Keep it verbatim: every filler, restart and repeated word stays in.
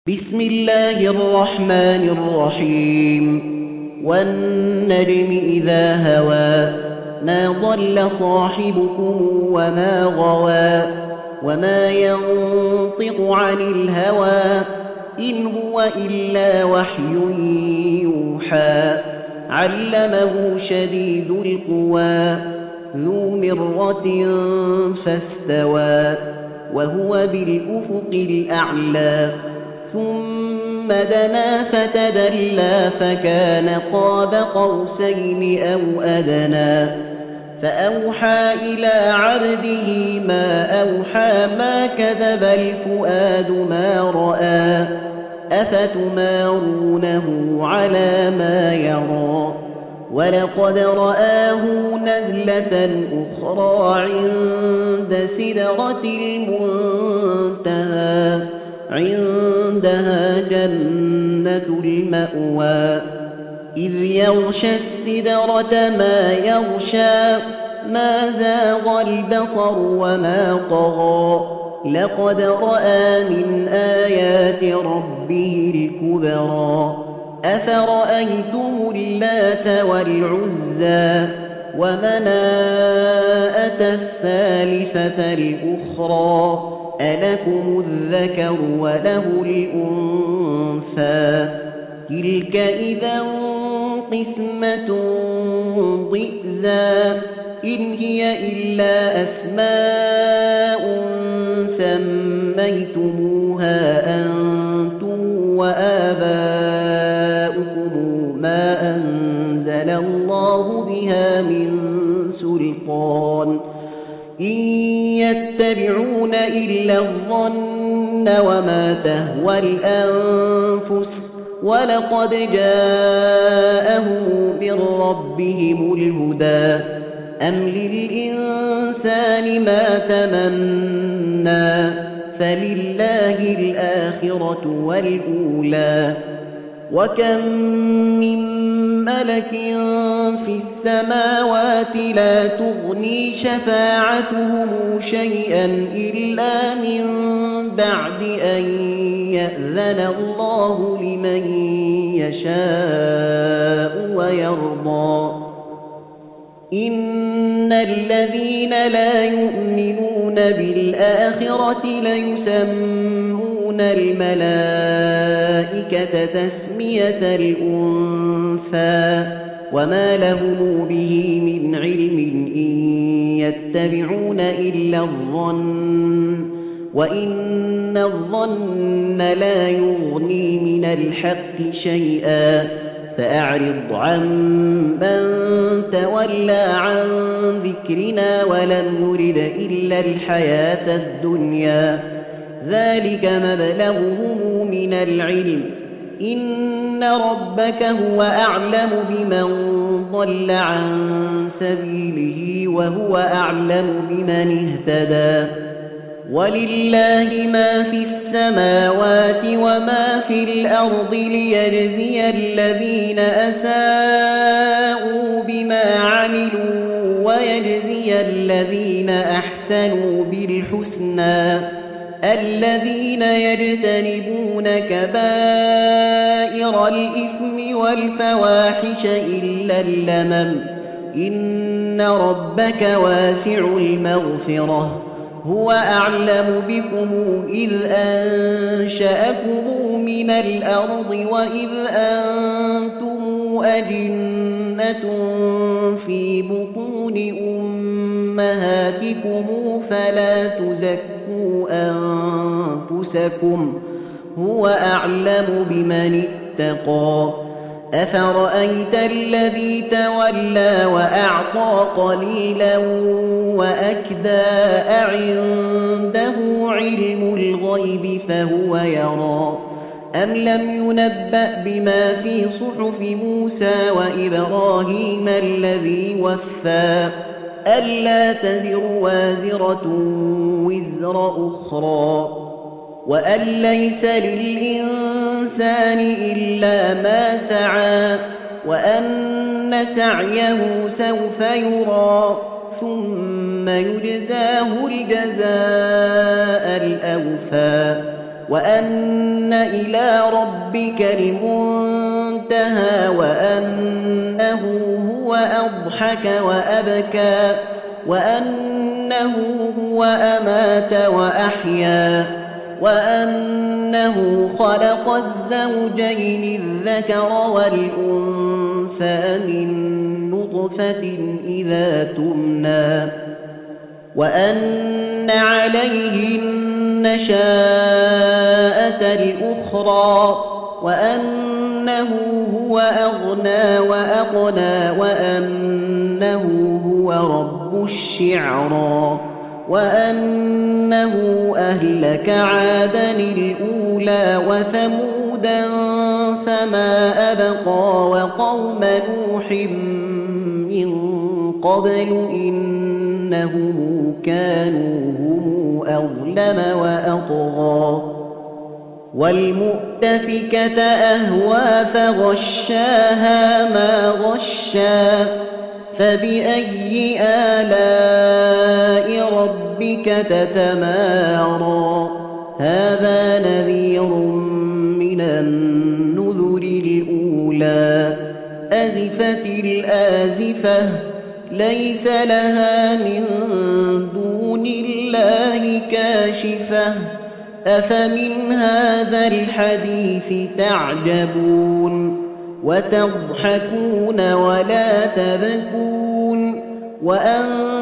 بسم الله الرحمن الرحيم والنجم إذا هوى ما ضل صاحبكم وما غوى وما ينطق عن الهوى إن هو إلا وحي يوحى علمه شديد القوى ذو مرة فاستوى وهو بالأفق الأعلى ثم دنا فتدلى فكان قاب قوسين أو أدنى فأوحى إلى عبده ما أوحى ما كذب الفؤاد ما رأى أفتمارونه على ما يرى ولقد رآه نزلة أخرى عند سدرة المنتهى عندها جنة المأوى إذ يغشى السدرة ما يغشى ما زاغ البصر وما طغى لقد رأى من آيات ربه الكبرى أفرأيتم اللات والعزى ومناءة الثالثة الأخرى ألكم الذكر وله الأنثى تلك إذا قسمة ضئزى إن هي إلا أسماء سميتموها أنتم وآباؤكم ما أنزل الله بها من سلطان إن يتبعون إلا الظن وما تهوى الأنفس ولقد جاءهم من ربهم الهدى أم للإنسان ما تمنى فلله الآخرة والأولى وكم من ملك في السماوات لا تغني شفاعتهم شيئا إلا من بعد أن يأذن الله لمن يشاء ويرضى إن الذين لا يؤمنون بالآخرة ليسمون الملائكة تسمية الأنثى وما لهم به من علم إن يتبعون إلا الظن وإن الظن لا يغني من الحق شيئا فأعرض عن من تولى عن ذكرنا ولم يرد إلا الحياة الدنيا ذلك مبلغهم من العلم إن ربك هو أعلم بمن ضل عن سبيله وهو أعلم بمن اهتدى ولله ما في السماوات وما في الأرض ليجزي الذين أساءوا بما عملوا ويجزي الذين أحسنوا بالحسنى الذين يجتنبون كبائر الإثم والفواحش إلا اللمم إن ربك واسع المغفرة هو أعلم بكم إذ أنشأكم من الأرض وإذ أنتم أجنة في بطون أمهاتكم فلا تزكوا أنفسكم هو أعلم بمن اتقى أفرأيت الذي تولى وأعطى قليلا وأكدى أعنده علم الغيب فهو يرى أم لم ينبأ بما في صحف موسى وإبراهيم الذي وفى ألا تزر وازرة وزر أخرى وأن ليس للإنسان إلا ما سعى وأن سعيه سوف يرى ثم يجزاه الجزاء الأوفى وأن إلى ربك المنتهى وأنه هو أضحك وأبكى وأنه هو أمات وأحيا وأنه خلق الزوجين الذكر والأنثى من نطفة إذا تمنى وأن عليه النشاءة الأخرى وأنه هو أغنى وأقنى وأنه هو رب الشعرى وأنه أهلك عادا الأولى وثمودا فما أبقى وقوم نوح من قبل إنهم كانوا هم أظلم وأطغى والمؤتفكة أهوى فغشاها ما غشا فبأي آلاء ربك تتمارى هذا نذير من النذر الأولى أزفت الآزفة ليس لها من دون الله كاشفة أفمن هذا الحديث تعجبون وتضحكون ولا تبكون وأنتم